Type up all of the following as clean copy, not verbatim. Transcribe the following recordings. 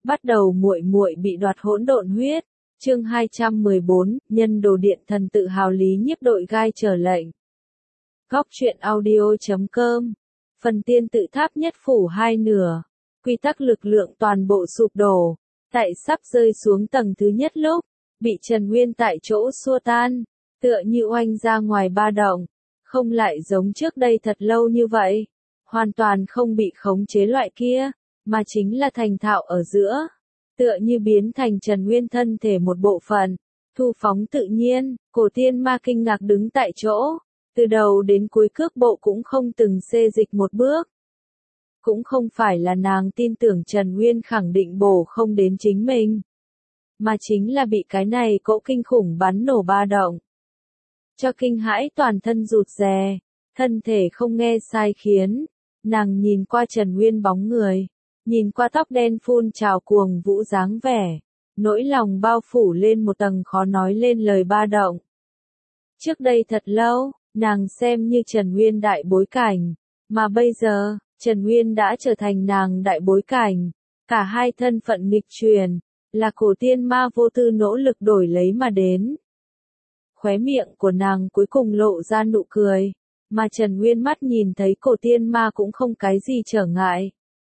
Bắt đầu muội muội bị đoạt hỗn độn huyết. Chương 214, nhân đồ điện thần tự hào lý nhiếp đội gai trở lệnh. Góc truyện audio.com. Phần tiên tự tháp nhất phủ hai nửa. Quy tắc lực lượng toàn bộ sụp đổ. Tại sắp rơi xuống tầng thứ nhất lúc, bị Trần Nguyên tại chỗ xua tan, tựa như oanh ra ngoài ba động. Không lại giống trước đây thật lâu như vậy. Hoàn toàn không bị khống chế loại kia, mà chính là thành thạo ở giữa. Tựa như biến thành Trần Nguyên thân thể một bộ phận, thu phóng tự nhiên. Cổ tiên ma kinh ngạc đứng tại chỗ, từ đầu đến cuối cước bộ cũng không từng xê dịch một bước. Cũng không phải là nàng tin tưởng Trần Nguyên khẳng định bổ không đến chính mình, mà chính là bị cái này cỗ kinh khủng bắn nổ ba động. Cho kinh hãi toàn thân rụt rè, thân thể không nghe sai khiến. Nàng nhìn qua Trần Nguyên bóng người, nhìn qua tóc đen phun trào cuồng vũ dáng vẻ, nỗi lòng bao phủ lên một tầng khó nói lên lời ba động. Trước đây thật lâu, nàng xem như Trần Nguyên đại bối cảnh, mà bây giờ, Trần Nguyên đã trở thành nàng đại bối cảnh. Cả hai thân phận nghịch truyền, là cổ tiên ma vô tư nỗ lực đổi lấy mà đến. Khóe miệng của nàng cuối cùng lộ ra nụ cười, mà Trần Nguyên mắt nhìn thấy cổ tiên ma cũng không cái gì trở ngại.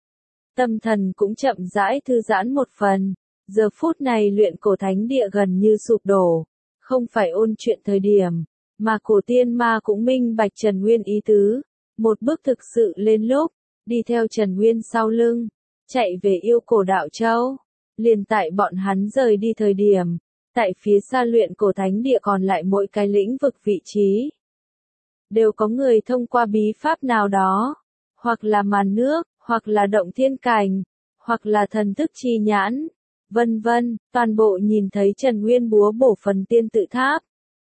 Tâm thần cũng chậm rãi thư giãn một phần, giờ phút này luyện cổ thánh địa gần như sụp đổ, không phải ôn chuyện thời điểm, mà cổ tiên ma cũng minh bạch Trần Nguyên ý tứ, một bước thực sự lên lúc, đi theo Trần Nguyên sau lưng, chạy về yêu cổ đạo châu. Liền tại bọn hắn rời đi thời điểm, tại phía xa luyện cổ thánh địa còn lại mỗi cái lĩnh vực vị trí. Đều có người thông qua bí pháp nào đó, hoặc là màn nước, hoặc là động thiên cảnh, hoặc là thần thức chi nhãn, vân vân, toàn bộ nhìn thấy Trần Nguyên búa bổ phần tiên tự tháp.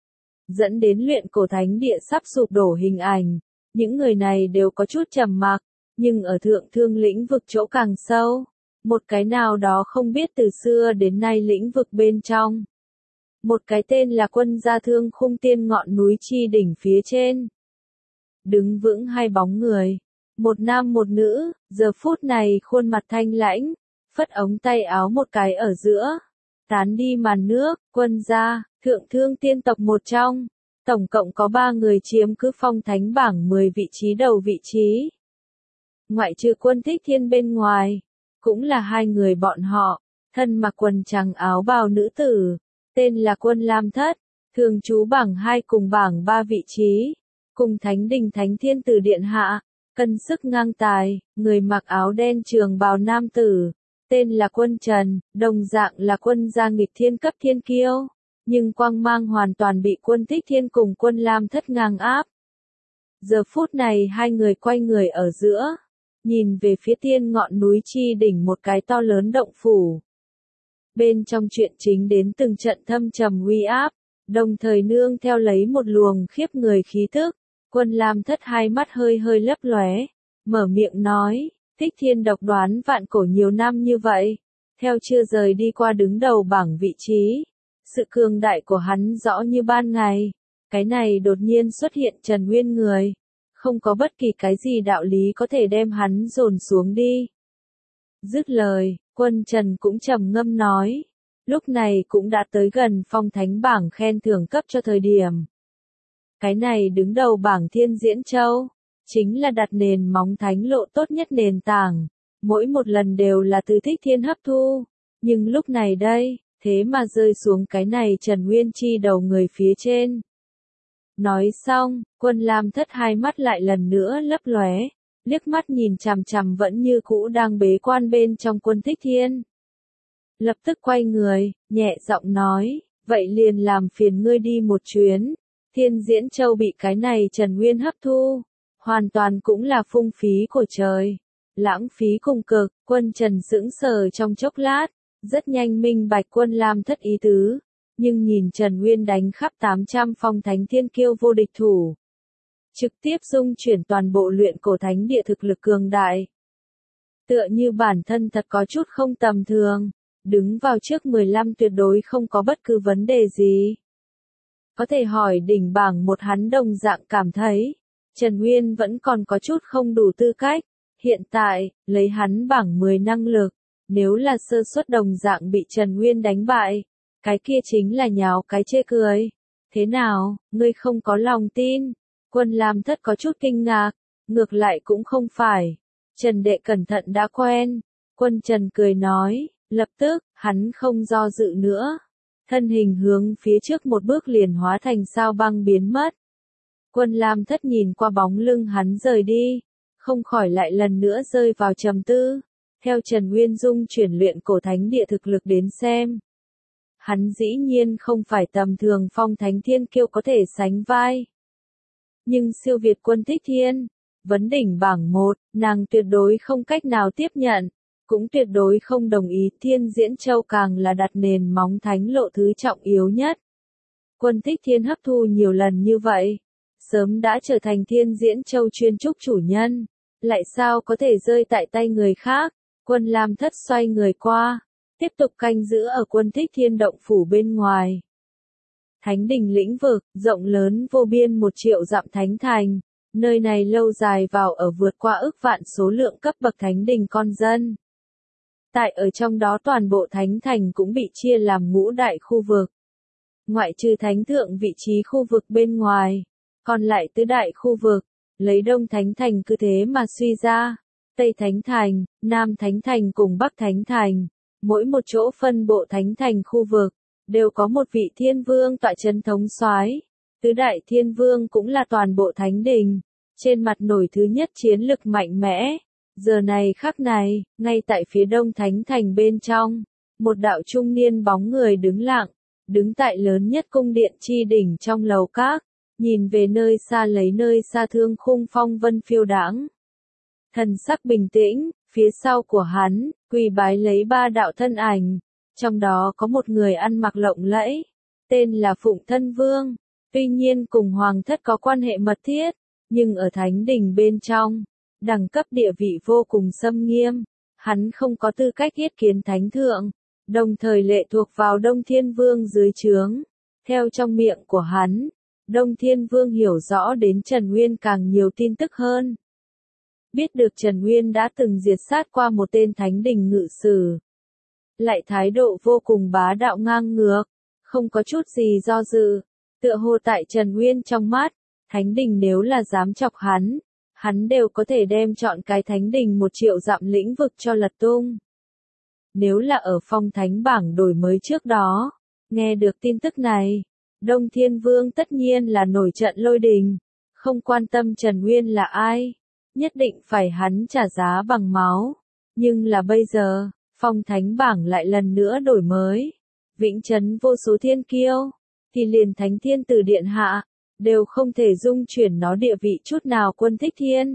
Dẫn đến luyện cổ thánh địa sắp sụp đổ hình ảnh, những người này đều có chút trầm mặc, nhưng ở thượng thương lĩnh vực chỗ càng sâu, một cái nào đó không biết từ xưa đến nay lĩnh vực bên trong. Một cái tên là Quân Gia Thương Khung Tiên ngọn núi chi đỉnh phía trên. Đứng vững hai bóng người, một nam một nữ, giờ phút này khuôn mặt thanh lãnh, phất ống tay áo một cái ở giữa. Tán đi màn nước, Quân Gia, thượng thương tiên tộc một trong. Tổng cộng có 3 người chiếm cứ phong thánh bảng 10 vị trí đầu vị trí. Ngoại trừ Quân Thích Thiên bên ngoài, cũng là hai người bọn họ, thân mặc quần trắng áo bào nữ tử, tên là Quân Lam Thất, thường trú bảng 2 cùng bảng 3 vị trí, cùng Thánh Đình Thánh Thiên Tử Điện Hạ, cân sức ngang tài, người mặc áo đen trường bào nam tử, tên là Quân Trần, đồng dạng là Quân gia nghịch thiên cấp thiên kiêu, nhưng quang mang hoàn toàn bị Quân Thích Thiên cùng Quân Lam Thất ngang áp. Giờ phút này hai người quay người ở giữa, nhìn về phía tiên ngọn núi chi đỉnh một cái to lớn động phủ. Bên trong chuyện chính đến từng trận thâm trầm uy áp, đồng thời nương theo lấy một luồng khiếp người khí tức. Quân Lam Thất hai mắt hơi hơi lấp lóe, mở miệng nói, Thích Thiên độc đoán vạn cổ nhiều năm như vậy, theo chưa rời đi qua đứng đầu bảng vị trí. Sự cường đại của hắn rõ như ban ngày, cái này đột nhiên xuất hiện Trần Nguyên người. Không có bất kỳ cái gì đạo lý có thể đem hắn dồn xuống đi. Dứt lời, Quân Trần cũng trầm ngâm nói, lúc này cũng đã tới gần phong thánh bảng khen thưởng cấp cho thời điểm. Cái này đứng đầu bảng Thiên Diễn Châu, chính là đặt nền móng thánh lộ tốt nhất nền tảng, mỗi một lần đều là từ Thích Thiên hấp thu, nhưng lúc này đây, thế mà rơi xuống cái này Trần Nguyên chi đầu người phía trên. Nói xong, Quân Lam Thất hai mắt lại lần nữa lấp lóe, liếc mắt nhìn chằm chằm vẫn như cũ đang bế quan bên trong Quân Thích Thiên. Lập tức quay người, nhẹ giọng nói, vậy liền làm phiền ngươi đi một chuyến. Thiên Diễn Châu bị cái này Trần Nguyên hấp thu, hoàn toàn cũng là phung phí của trời, lãng phí cùng cực. Quân Trần sững sờ trong chốc lát, rất nhanh minh bạch Quân Lam Thất ý tứ. Nhưng nhìn Trần Nguyên đánh khắp 800 phong thánh thiên kiêu vô địch thủ, trực tiếp dung chuyển toàn bộ luyện cổ thánh địa thực lực cường đại. Tựa như bản thân thật có chút không tầm thường, đứng vào trước 15 tuyệt đối không có bất cứ vấn đề gì. Có thể hỏi đỉnh bảng một hắn đồng dạng cảm thấy, Trần Nguyên vẫn còn có chút không đủ tư cách. Hiện tại, lấy hắn bảng 10 năng lực, Nếu là sơ suất đồng dạng bị Trần Nguyên đánh bại, cái kia chính là nháo cái chê cười. Thế nào, ngươi không có lòng tin? Quân Lam Thất có chút kinh ngạc, ngược lại cũng không phải. Trần Đệ cẩn thận đã quen. Quân Trần cười nói, lập tức, hắn không do dự nữa. Thân hình hướng phía trước một bước liền hóa thành sao băng biến mất. Quân Lam Thất nhìn qua bóng lưng hắn rời đi, không khỏi lại lần nữa rơi vào trầm tư. Theo Trần Nguyên Dung chuyển luyện cổ thánh địa thực lực đến xem, hắn dĩ nhiên không phải tầm thường phong thánh thiên kiêu có thể sánh vai. Nhưng siêu việt Quân Thích Thiên, vấn đỉnh bảng 1, nàng tuyệt đối không cách nào tiếp nhận, cũng tuyệt đối không đồng ý. Thiên Diễn Châu càng là đặt nền móng thánh lộ thứ trọng yếu nhất. Quân Thích Thiên hấp thu nhiều lần như vậy, sớm đã trở thành Thiên Diễn Châu chuyên trúc chủ nhân, lại sao có thể rơi tại tay người khác. Quân Lam Thất xoay người qua, tiếp tục canh giữ ở Quân Thích Thiên động phủ bên ngoài. Thánh đình lĩnh vực, rộng lớn vô biên 1 triệu dặm thánh thành, nơi này lâu dài vào ở vượt qua ức vạn số lượng cấp bậc thánh đình con dân. Tại ở trong đó toàn bộ thánh thành cũng bị chia làm ngũ đại khu vực. Ngoại trừ thánh thượng vị trí khu vực bên ngoài, còn lại tứ đại khu vực, lấy Đông Thánh Thành cứ thế mà suy ra. Tây Thánh Thành, Nam Thánh Thành cùng Bắc Thánh Thành, mỗi một chỗ phân bộ Thánh Thành khu vực, đều có một vị thiên vương tọa trấn thống soái. Tứ đại thiên vương cũng là toàn bộ thánh đình, trên mặt nổi thứ nhất chiến lực mạnh mẽ. Giờ này khắc này, ngay tại phía Đông Thánh Thành bên trong, một đạo trung niên bóng người đứng lặng, đứng tại lớn nhất cung điện chi đỉnh trong lầu các, nhìn về nơi xa lấy nơi xa thương khung phong vân phiêu đãng. Thần sắc bình tĩnh, phía sau của hắn, quỳ bái lấy 3 đạo thân ảnh, trong đó có một người ăn mặc lộng lẫy, tên là Phụng Thân Vương, tuy nhiên cùng Hoàng thất có quan hệ mật thiết, nhưng ở thánh đình bên trong, đẳng cấp địa vị vô cùng xâm nghiêm, hắn không có tư cách yết kiến thánh thượng, đồng thời lệ thuộc vào Đông Thiên Vương dưới trướng. Theo trong miệng của hắn, Đông Thiên Vương hiểu rõ đến Trần Nguyên càng nhiều tin tức hơn. Biết được Trần Nguyên đã từng diệt sát qua một tên thánh đình ngự sử. Lại thái độ vô cùng bá đạo ngang ngược, không có chút gì do dự, tựa hồ tại Trần Nguyên trong mắt, thánh đình nếu là dám chọc hắn đều có thể đem chọn cái thánh đình 1 triệu dặm lĩnh vực cho lật tung. Nếu là ở phong thánh bảng đổi mới trước đó, nghe được tin tức này, Đông Thiên Vương tất nhiên là nổi trận lôi đình, không quan tâm Trần Nguyên là ai, nhất định phải hắn trả giá bằng máu. Nhưng là bây giờ, phong thánh bảng lại lần nữa đổi mới, vĩnh trấn vô số thiên kiêu, thì liền Thánh Thiên Tử Điện Hạ, đều không thể dung chuyển nó địa vị chút nào. Quân Thích Thiên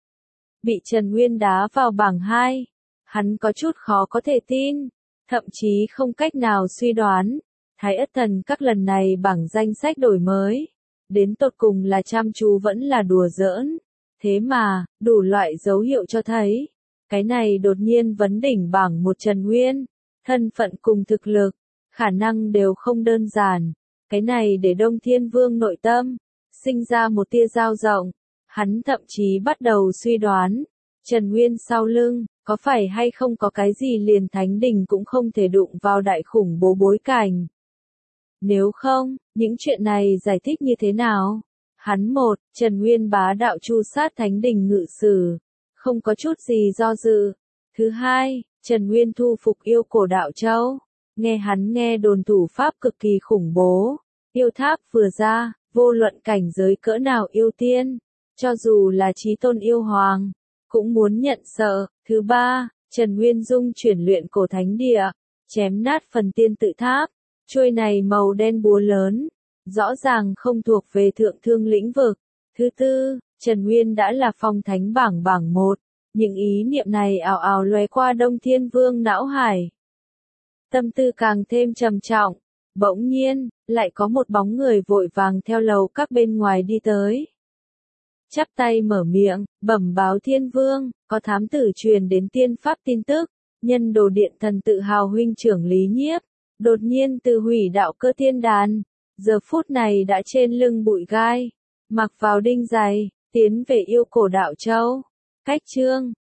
bị Trần Nguyên đá vào bảng 2, hắn có chút khó có thể tin, thậm chí không cách nào suy đoán, Thái Ất Thần các lần này bảng danh sách đổi mới, đến tột cùng là chăm chú vẫn là đùa giỡn, thế mà, đủ loại dấu hiệu cho thấy, cái này đột nhiên vấn đỉnh bảng 1 Trần Nguyên, thân phận cùng thực lực, khả năng đều không đơn giản, cái này để Đông Thiên Vương nội tâm sinh ra một tia dao động, hắn thậm chí bắt đầu suy đoán, Trần Nguyên sau lưng, có phải hay không có cái gì liền thánh đình cũng không thể đụng vào đại khủng bố bối cảnh. Nếu không, những chuyện này giải thích như thế nào? Hắn một, Trần Nguyên bá đạo tru sát thánh đình ngự sử, không có chút gì do dự. Thứ hai, Trần Nguyên thu phục yêu cổ đạo châu, hắn nghe đồn thủ pháp cực kỳ khủng bố, yêu tháp vừa ra, vô luận cảnh giới cỡ nào yêu tiên, cho dù là chí tôn yêu hoàng, cũng muốn nhận sợ. Thứ ba, Trần Nguyên Dung chuyển luyện cổ thánh địa, chém nát phần tiên tự tháp, chuôi này màu đen búa lớn, rõ ràng không thuộc về thượng thương lĩnh vực. Thứ tư, Trần Nguyên đã là phong thánh bảng 1, những ý niệm này ào ào lóe qua Đông Thiên Vương não hải. Tâm tư càng thêm trầm trọng, bỗng nhiên, lại có một bóng người vội vàng theo lầu các bên ngoài đi tới. Chắp tay mở miệng, bẩm báo Thiên Vương, có thám tử truyền đến tiên pháp tin tức, nhân đồ điện thần tự hào huynh trưởng Lý Nhiếp, đột nhiên từ hủy đạo cơ thiên đàn, giờ phút này đã trên lưng bụi gai, mặc vào đinh giày, tiến về yêu cổ đạo châu. Cách chương